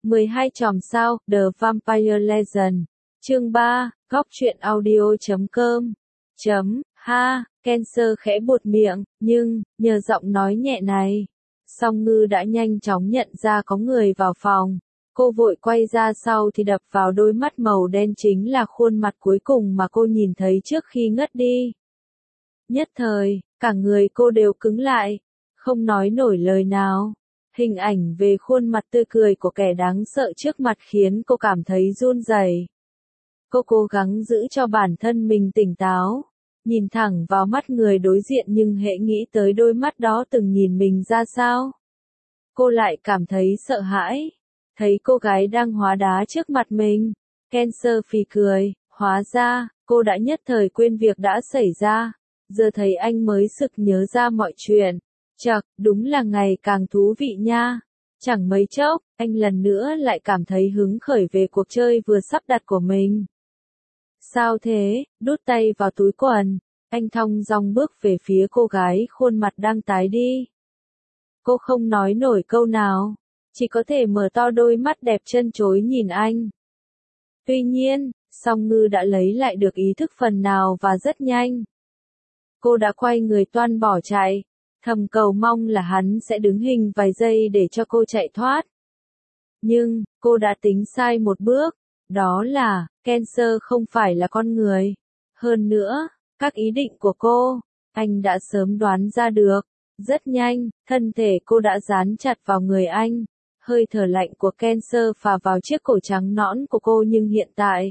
12 chòm sao, The Vampire Legend. Chương 3, góc truyện audio.com. Ha, Cancer khẽ buột miệng, nhưng, nhờ giọng nói nhẹ này, Song Ngư đã nhanh chóng nhận ra có người vào phòng. Cô vội quay ra sau thì đập vào đôi mắt màu đen chính là khuôn mặt cuối cùng mà cô nhìn thấy trước khi ngất đi. Nhất thời, cả người cô đều cứng lại, không nói nổi lời nào. Hình ảnh về khuôn mặt tươi cười của kẻ đáng sợ trước mặt khiến cô cảm thấy run rẩy. Cô cố gắng giữ cho bản thân mình tỉnh táo, nhìn thẳng vào mắt người đối diện nhưng hễ nghĩ tới đôi mắt đó từng nhìn mình ra sao, cô lại cảm thấy sợ hãi. Thấy cô gái đang hóa đá trước mặt mình, Cancer phì cười, hóa ra, cô đã nhất thời quên việc đã xảy ra, giờ thấy anh mới sực nhớ ra mọi chuyện. Chậc, đúng là ngày càng thú vị nha. Chẳng mấy chốc, anh lần nữa lại cảm thấy hứng khởi về cuộc chơi vừa sắp đặt của mình. Sao thế? Đút tay vào túi quần, anh thong dong bước về phía cô gái khuôn mặt đang tái đi. Cô không nói nổi câu nào, chỉ có thể mở to đôi mắt đẹp trân trối nhìn anh. Tuy nhiên, Song Ngư đã lấy lại được ý thức phần nào và rất nhanh. Cô đã quay người toan bỏ chạy, thầm cầu mong là hắn sẽ đứng hình vài giây để cho cô chạy thoát. Nhưng, cô đã tính sai một bước, đó là, Cancer không phải là con người. Hơn nữa, các ý định của cô, anh đã sớm đoán ra được. Rất nhanh, thân thể cô đã dán chặt vào người anh. Hơi thở lạnh của Cancer phả vào chiếc cổ trắng nõn của cô nhưng hiện tại,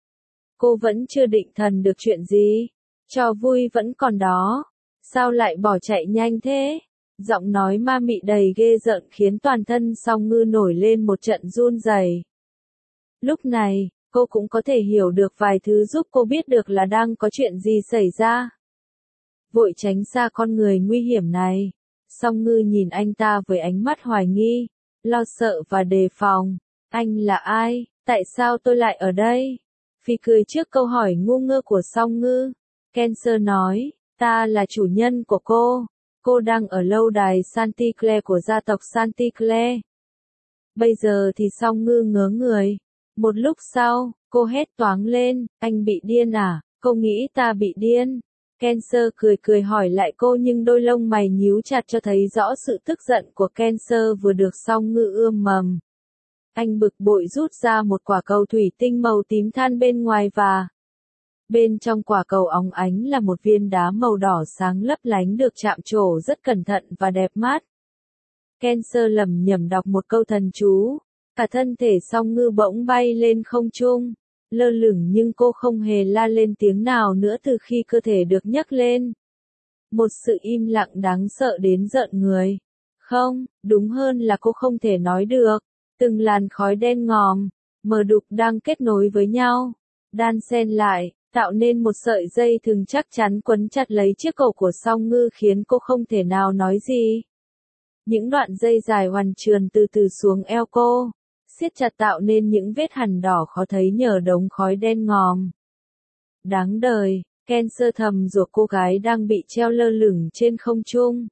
cô vẫn chưa định thần được chuyện gì. Trò vui vẫn còn đó. Sao lại bỏ chạy nhanh thế? Giọng nói ma mị đầy ghê rợn khiến toàn thân Song Ngư nổi lên một trận run rẩy. Lúc này, cô cũng có thể hiểu được vài thứ giúp cô biết được là đang có chuyện gì xảy ra. Vội tránh xa con người nguy hiểm này, Song Ngư nhìn anh ta với ánh mắt hoài nghi, lo sợ và đề phòng. Anh là ai? Tại sao tôi lại ở đây? Phi cười trước câu hỏi ngu ngơ của Song Ngư. Cancer nói, ta là chủ nhân của cô. Cô đang ở lâu đài Chanticleer của gia tộc Chanticleer. Bây giờ thì Song Ngư ngớ người. Một lúc sau, cô hét toáng lên, anh bị điên à? Cô nghĩ ta bị điên? Cancer cười cười hỏi lại cô nhưng đôi lông mày nhíu chặt cho thấy rõ sự tức giận của Cancer vừa được Song Ngư ươm mầm. Anh bực bội rút ra một quả cầu thủy tinh màu tím than bên ngoài và bên trong quả cầu óng ánh là một viên đá màu đỏ sáng lấp lánh được chạm trổ rất cẩn thận và đẹp mắt. Cancer lẩm nhẩm đọc một câu thần chú, cả thân thể Song Ngư bỗng bay lên không trung, lơ lửng nhưng cô không hề la lên tiếng nào nữa từ khi cơ thể được nhấc lên. Một sự im lặng đáng sợ đến rợn người. Không, đúng hơn là cô không thể nói được. Từng làn khói đen ngòm, mờ đục đang kết nối với nhau, đan xen lại, tạo nên một sợi dây thừng chắc chắn quấn chặt lấy chiếc cổ của Song Ngư khiến cô không thể nào nói gì. Những đoạn dây dài hoàn trườn từ từ xuống eo cô, siết chặt tạo nên những vết hằn đỏ khó thấy nhờ đống khói đen ngòm. Đáng đời, Cancer thầm rủa cô gái đang bị treo lơ lửng trên không trung.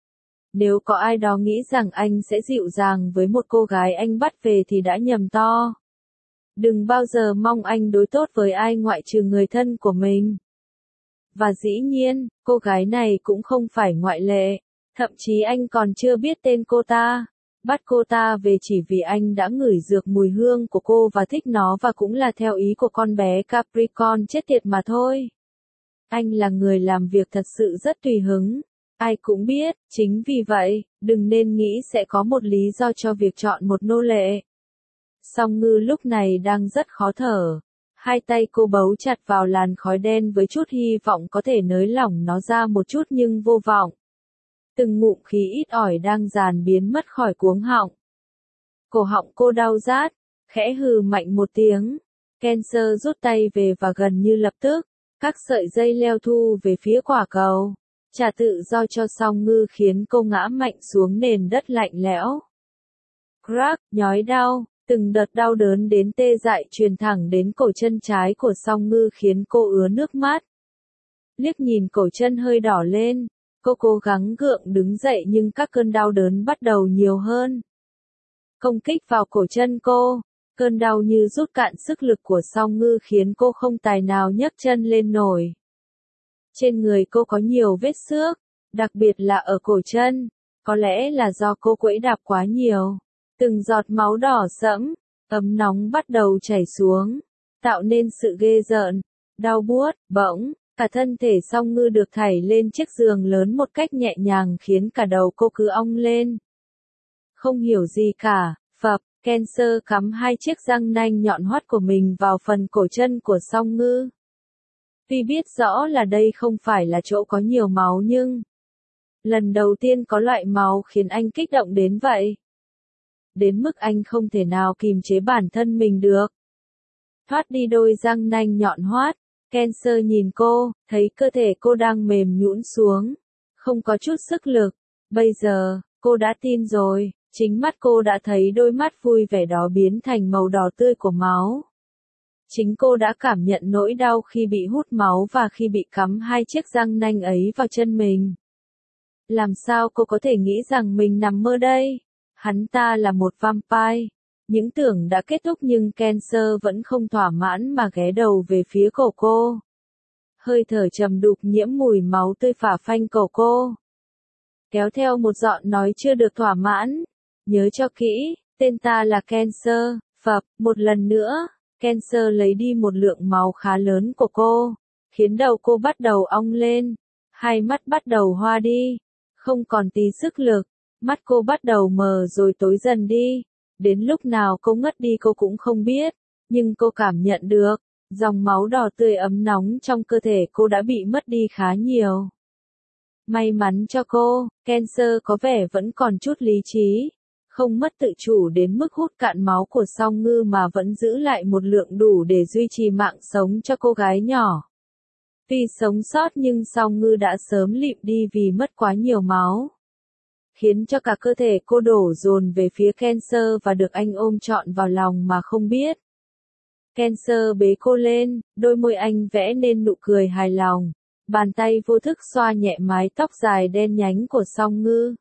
Nếu có ai đó nghĩ rằng anh sẽ dịu dàng với một cô gái anh bắt về thì đã nhầm to. Đừng bao giờ mong anh đối tốt với ai ngoại trừ người thân của mình. Và dĩ nhiên, cô gái này cũng không phải ngoại lệ. Thậm chí anh còn chưa biết tên cô ta. Bắt cô ta về chỉ vì anh đã ngửi được mùi hương của cô và thích nó và cũng là theo ý của con bé Capricorn chết tiệt mà thôi. Anh là người làm việc thật sự rất tùy hứng. Ai cũng biết, chính vì vậy, đừng nên nghĩ sẽ có một lý do cho việc chọn một nô lệ. Song Ngư lúc này đang rất khó thở. Hai tay cô bấu chặt vào làn khói đen với chút hy vọng có thể nới lỏng nó ra một chút nhưng vô vọng. Từng ngụm khí ít ỏi đang dàn biến mất khỏi cuống họng. Cổ họng cô đau rát, khẽ hừ mạnh một tiếng. Cancer rút tay về và gần như lập tức, các sợi dây leo thu về phía quả cầu. Trả tự do cho Song Ngư khiến cô ngã mạnh xuống nền đất lạnh lẽo. Crack, nhói đau, từng đợt đau đớn đến tê dại truyền thẳng đến cổ chân trái của Song Ngư khiến cô ứa nước mắt. Liếc nhìn cổ chân hơi đỏ lên, cô cố gắng gượng đứng dậy nhưng các cơn đau đớn bắt đầu nhiều hơn. công kích vào cổ chân cô. Cơn đau như rút cạn sức lực của Song Ngư khiến cô không tài nào nhấc chân lên nổi. Trên người cô có nhiều vết xước, đặc biệt là ở cổ chân, có lẽ là do cô quẫy đạp quá nhiều. Từng giọt máu đỏ sẫm, ấm nóng bắt đầu chảy xuống, tạo nên sự ghê rợn, đau buốt, bỗng, cả thân thể Song Ngư được thảy lên chiếc giường lớn một cách nhẹ nhàng khiến cả đầu cô cứ ong lên. Không hiểu gì cả, phập, Cancer cắm hai chiếc răng nanh nhọn hoắt của mình vào phần cổ chân của Song Ngư. Tuy biết rõ là đây không phải là chỗ có nhiều máu nhưng lần đầu tiên có loại máu khiến anh kích động đến vậy. Đến mức anh không thể nào kìm chế bản thân mình được. Thoát đi đôi răng nanh nhọn hoắt, Cancer nhìn cô, thấy cơ thể cô đang mềm nhũn xuống, không có chút sức lực. Bây giờ, cô đã tin rồi, chính mắt cô đã thấy đôi mắt vui vẻ đó biến thành màu đỏ tươi của máu. Chính cô đã cảm nhận nỗi đau khi bị hút máu và khi bị cắm hai chiếc răng nanh ấy vào chân mình. Làm sao cô có thể nghĩ rằng mình nằm mơ đây? Hắn ta là một vampire. Những tưởng đã kết thúc nhưng Cancer vẫn không thỏa mãn mà ghé đầu về phía cổ cô. Hơi thở trầm đục nhiễm mùi máu tươi phả phanh cổ cô. Kéo theo một giọng nói chưa được thỏa mãn. Nhớ cho kỹ, tên ta là Cancer, phập, một lần nữa. Cancer lấy đi một lượng máu khá lớn của cô, khiến đầu cô bắt đầu ong lên, hai mắt bắt đầu hoa đi, không còn tí sức lực, mắt cô bắt đầu mờ rồi tối dần đi, đến lúc nào cô ngất đi cô cũng không biết, nhưng cô cảm nhận được, dòng máu đỏ tươi ấm nóng trong cơ thể cô đã bị mất đi khá nhiều. May mắn cho cô, Cancer có vẻ vẫn còn chút lý trí. Không mất tự chủ đến mức hút cạn máu của Song Ngư mà vẫn giữ lại một lượng đủ để duy trì mạng sống cho cô gái nhỏ. Tuy sống sót nhưng Song Ngư đã sớm lịm đi vì mất quá nhiều máu. Khiến cho cả cơ thể cô đổ dồn về phía Cancer và được anh ôm trọn vào lòng mà không biết. Cancer bế cô lên, đôi môi anh vẽ nên nụ cười hài lòng. Bàn tay vô thức xoa nhẹ mái tóc dài đen nhánh của Song Ngư.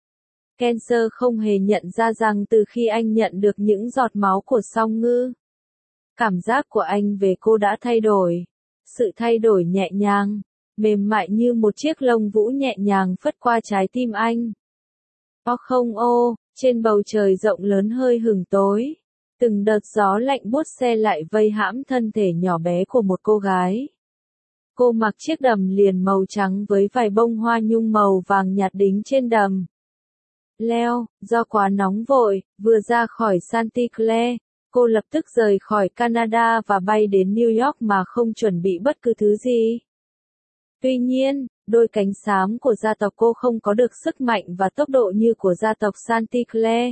Cancer không hề nhận ra rằng từ khi anh nhận được những giọt máu của Song Ngư, cảm giác của anh về cô đã thay đổi. Sự thay đổi nhẹ nhàng, mềm mại như một chiếc lông vũ nhẹ nhàng phất qua trái tim anh. Không ô, trên bầu trời rộng lớn hơi hửng tối, từng đợt gió lạnh buốt se lại vây hãm thân thể nhỏ bé của một cô gái. Cô mặc chiếc đầm liền màu trắng với vài bông hoa nhung màu vàng nhạt đính trên đầm. Leo, do quá nóng vội, vừa ra khỏi Santa Clara, cô lập tức rời khỏi Canada và bay đến New York mà không chuẩn bị bất cứ thứ gì. Tuy nhiên, đôi cánh xám của gia tộc cô không có được sức mạnh và tốc độ như của gia tộc Santa Clara.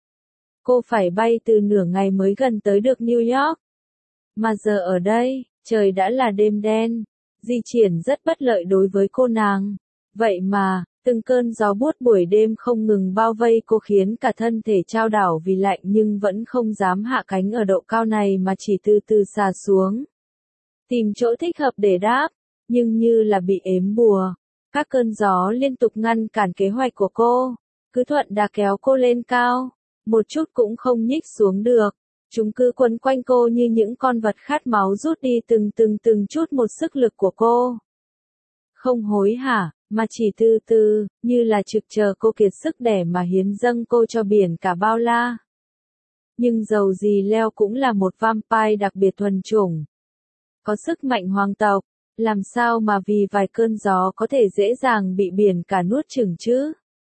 Cô phải bay từ nửa ngày mới gần tới được New York. Mà giờ ở đây, trời đã là đêm đen, di chuyển rất bất lợi đối với cô nàng. Vậy mà, từng cơn gió buốt buổi đêm không ngừng bao vây cô khiến cả thân thể chao đảo vì lạnh nhưng vẫn không dám hạ cánh ở độ cao này mà chỉ từ từ xà xuống. Tìm chỗ thích hợp để đáp, nhưng như là bị ếm bùa. Các cơn gió liên tục ngăn cản kế hoạch của cô, cứ thuận đà kéo cô lên cao, một chút cũng không nhích xuống được. Chúng cứ quấn quanh cô như những con vật khát máu rút đi từng chút một sức lực của cô. Không hối hả, mà chỉ từ từ, như là trực chờ cô kiệt sức để mà hiến dâng cô cho biển cả bao la. Nhưng dầu gì Leo cũng là một vampire đặc biệt thuần chủng. Có sức mạnh hoàng tộc, làm sao mà vì vài cơn gió có thể dễ dàng bị biển cả nuốt chửng chứ?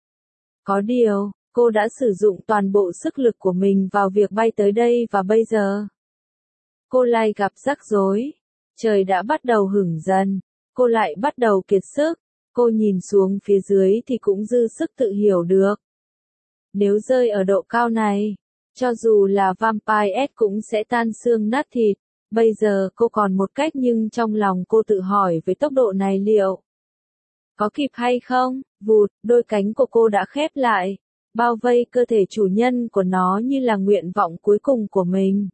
Có điều, cô đã sử dụng toàn bộ sức lực của mình vào việc bay tới đây và bây giờ cô lại gặp rắc rối. Trời đã bắt đầu hửng dần, cô lại bắt đầu kiệt sức. Cô nhìn xuống phía dưới thì cũng dư sức tự hiểu được. Nếu rơi ở độ cao này, cho dù là Vampire S cũng sẽ tan xương nát thịt. Bây giờ cô còn một cách nhưng trong lòng cô tự hỏi với tốc độ này liệu có kịp hay không? Vụt, đôi cánh của cô đã khép lại, bao vây cơ thể chủ nhân của nó như là nguyện vọng cuối cùng của mình.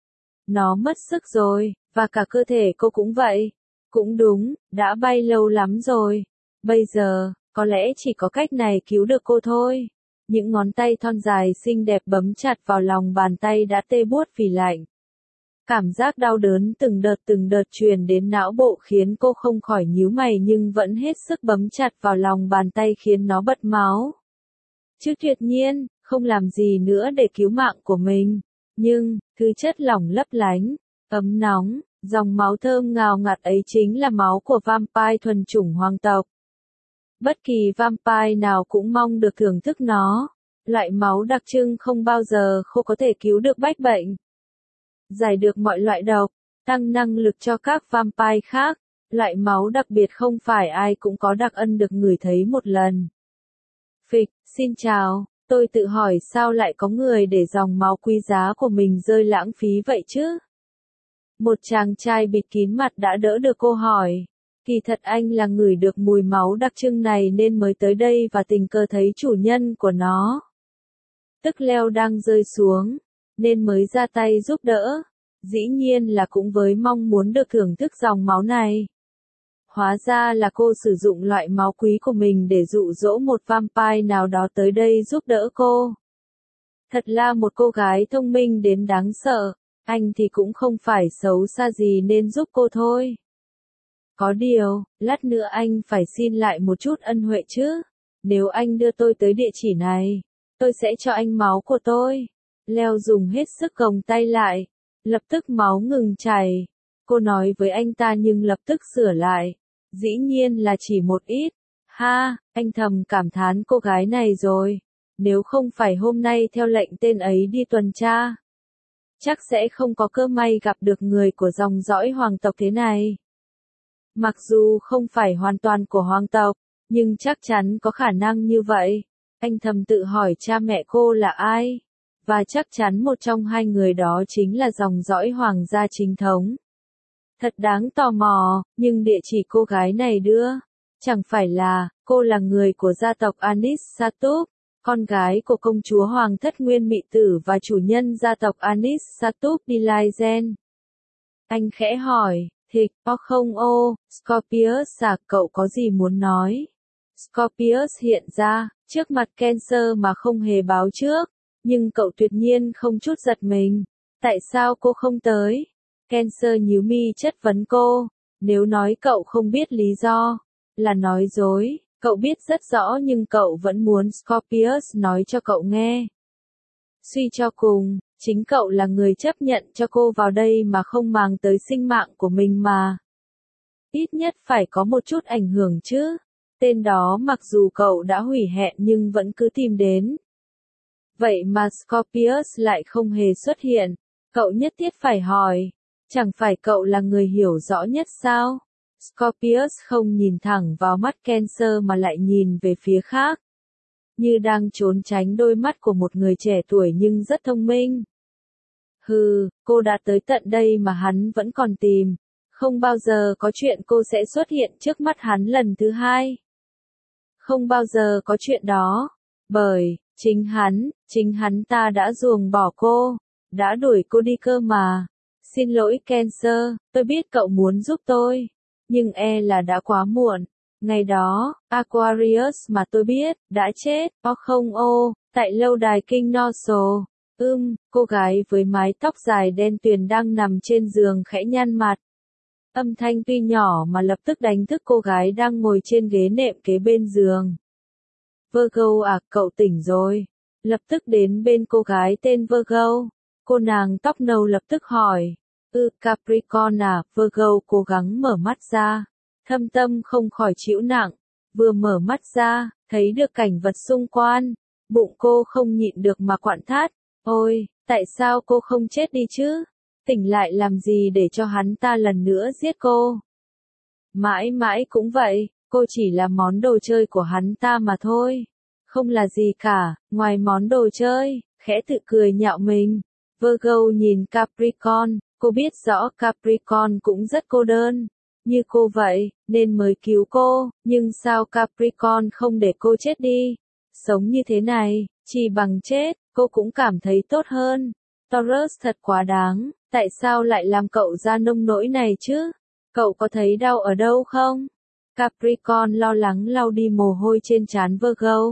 Nó mất sức rồi, và cả cơ thể cô cũng vậy. Cũng đúng, đã bay lâu lắm rồi. Bây giờ, có lẽ chỉ có cách này cứu được cô thôi. Những ngón tay thon dài xinh đẹp bấm chặt vào lòng bàn tay đã tê buốt vì lạnh. Cảm giác đau đớn từng đợt truyền đến não bộ khiến cô không khỏi nhíu mày nhưng vẫn hết sức bấm chặt vào lòng bàn tay khiến nó bật máu. Chứ tuyệt nhiên, không làm gì nữa để cứu mạng của mình. Nhưng, thứ chất lỏng lấp lánh, ấm nóng, dòng máu thơm ngào ngạt ấy chính là máu của vampire thuần chủng hoàng tộc. Bất kỳ vampire nào cũng mong được thưởng thức nó. Loại máu đặc trưng không bao giờ khô có thể cứu được bách bệnh. Giải được mọi loại độc, tăng năng lực cho các vampire khác. Loại máu đặc biệt không phải ai cũng có đặc ân được ngửi thấy một lần. Phịch, xin chào, tôi tự hỏi sao lại có người để dòng máu quý giá của mình rơi lãng phí vậy chứ? Một chàng trai bịt kín mặt đã đỡ được cô hỏi. Kỳ thật anh là ngửi được mùi máu đặc trưng này nên mới tới đây và tình cờ thấy chủ nhân của nó. Tức leo đang rơi xuống, nên mới ra tay giúp đỡ. Dĩ nhiên là cũng với mong muốn được thưởng thức dòng máu này. Hóa ra là cô sử dụng loại máu quý của mình để dụ dỗ một vampire nào đó tới đây giúp đỡ cô. Thật là một cô gái thông minh đến đáng sợ, anh thì cũng không phải xấu xa gì nên giúp cô thôi. Có điều, lát nữa anh phải xin lại một chút ân huệ chứ. Nếu anh đưa tôi tới địa chỉ này, tôi sẽ cho anh máu của tôi. Leo dùng hết sức gồng tay lại. Lập tức máu ngừng chảy. Cô nói với anh ta nhưng lập tức sửa lại. Dĩ nhiên là chỉ một ít. Ha, anh thầm cảm thán cô gái này rồi. Nếu không phải hôm nay theo lệnh tên ấy đi tuần tra, chắc sẽ không có cơ may gặp được người của dòng dõi hoàng tộc thế này. Mặc dù không phải hoàn toàn của hoàng tộc, nhưng chắc chắn có khả năng như vậy. Anh thầm tự hỏi cha mẹ cô là ai? Và chắc chắn một trong hai người đó chính là dòng dõi hoàng gia chính thống. Thật đáng tò mò, nhưng địa chỉ cô gái này đưa, chẳng phải là, cô là người của gia tộc Anis Satup, con gái của công chúa hoàng thất Nguyên Mị Tử và chủ nhân gia tộc Anis Satup Diligen. Anh khẽ hỏi, thịch, không Scorpius à, cậu có gì muốn nói? Scorpius hiện ra, trước mặt Cancer mà không hề báo trước, nhưng cậu tuyệt nhiên không chút giật mình. Tại sao cô không tới? Cancer nhíu mi chất vấn cô, nếu nói cậu không biết lý do, là nói dối, cậu biết rất rõ nhưng cậu vẫn muốn Scorpius nói cho cậu nghe. Suy cho cùng, chính cậu là người chấp nhận cho cô vào đây mà không màng tới sinh mạng của mình mà. Ít nhất phải có một chút ảnh hưởng chứ. Tên đó mặc dù cậu đã hủy hẹn nhưng vẫn cứ tìm đến. Vậy mà Scorpius lại không hề xuất hiện. Cậu nhất thiết phải hỏi. Chẳng phải cậu là người hiểu rõ nhất sao? Scorpius không nhìn thẳng vào mắt Cancer mà lại nhìn về phía khác. Như đang trốn tránh đôi mắt của một người trẻ tuổi nhưng rất thông minh. Hừ, cô đã tới tận đây mà hắn vẫn còn tìm. Không bao giờ có chuyện cô sẽ xuất hiện trước mắt hắn lần thứ hai. Không bao giờ có chuyện đó. Bởi, chính hắn ta đã ruồng bỏ cô. Đã đuổi cô đi cơ mà. Xin lỗi Cancer, tôi biết cậu muốn giúp tôi. Nhưng là đã quá muộn. Ngày đó, Aquarius mà tôi biết, đã chết, không tại lâu đài Kinh Nosso. Cô gái với mái tóc dài đen tuyền đang nằm trên giường khẽ nhăn mặt. Âm thanh tuy nhỏ mà lập tức đánh thức cô gái đang ngồi trên ghế nệm kế bên giường. Virgo à, cậu tỉnh rồi. Lập tức đến bên cô gái tên Virgo. Cô nàng tóc nâu lập tức hỏi. Capricorn à, Virgo cố gắng mở mắt ra. Thâm tâm không khỏi chịu nặng. Vừa mở mắt ra, thấy được cảnh vật xung quanh. Bụng cô không nhịn được mà quặn thắt. Ôi, tại sao cô không chết đi chứ? Tỉnh lại làm gì để cho hắn ta lần nữa giết cô? Mãi mãi cũng vậy, cô chỉ là món đồ chơi của hắn ta mà thôi. Không là gì cả, ngoài món đồ chơi, khẽ tự cười nhạo mình. Virgo nhìn Capricorn, cô biết rõ Capricorn cũng rất cô đơn. Như cô vậy, nên mới cứu cô, nhưng sao Capricorn không để cô chết đi? Sống như thế này, chỉ bằng chết, cô cũng cảm thấy tốt hơn. Taurus thật quá đáng, tại sao lại làm cậu ra nông nỗi này chứ? Cậu có thấy đau ở đâu không? Capricorn lo lắng lau đi mồ hôi trên trán Virgo.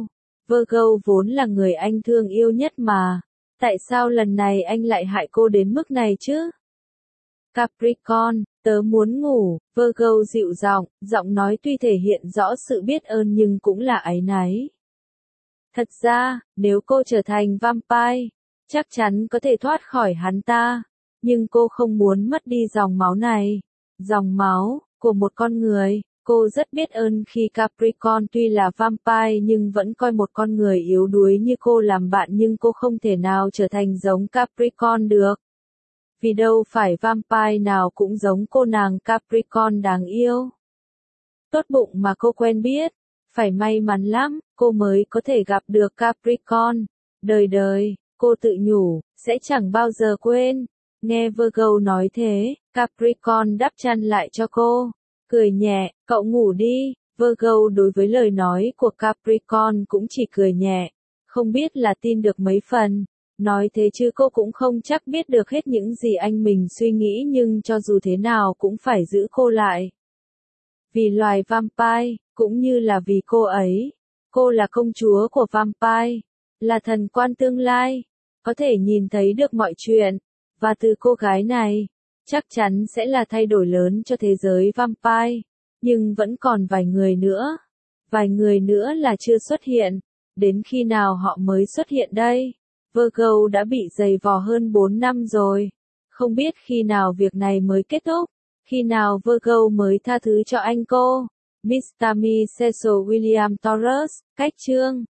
Virgo vốn là người anh thương yêu nhất mà. Tại sao lần này anh lại hại cô đến mức này chứ? Capricorn, tớ muốn ngủ, Virgo dịu giọng nói tuy thể hiện rõ sự biết ơn nhưng cũng là áy náy. Thật ra, nếu cô trở thành vampire, chắc chắn có thể thoát khỏi hắn ta. Nhưng cô không muốn mất đi dòng máu này. Dòng máu của một con người. Cô rất biết ơn khi Capricorn tuy là vampire nhưng vẫn coi một con người yếu đuối như cô làm bạn, nhưng cô không thể nào trở thành giống Capricorn được. Vì đâu phải vampire nào cũng giống cô nàng Capricorn đáng yêu. Tốt bụng mà cô quen biết. Phải may mắn lắm, cô mới có thể gặp được Capricorn. Đời, cô tự nhủ, sẽ chẳng bao giờ quên. Nghe Virgo nói thế, Capricorn đắp chăn lại cho cô. Cười nhẹ, cậu ngủ đi. Virgo đối với lời nói của Capricorn cũng chỉ cười nhẹ. Không biết là tin được mấy phần. Nói thế chứ cô cũng không chắc biết được hết những gì anh mình suy nghĩ, nhưng cho dù thế nào cũng phải giữ cô lại. Vì loài vampire, cũng như là vì cô ấy. Cô là công chúa của vampire, là thần quan tương lai, có thể nhìn thấy được mọi chuyện. Và từ cô gái này, chắc chắn sẽ là thay đổi lớn cho thế giới vampire. Nhưng vẫn còn vài người nữa. Vài người nữa là chưa xuất hiện. Đến khi nào họ mới xuất hiện đây? Virgo đã bị giày vò hơn 4 năm rồi. Không biết khi nào việc này mới kết thúc. Khi nào Virgo mới tha thứ cho anh cô? Mr. Me Cecil William Taurus, cách chương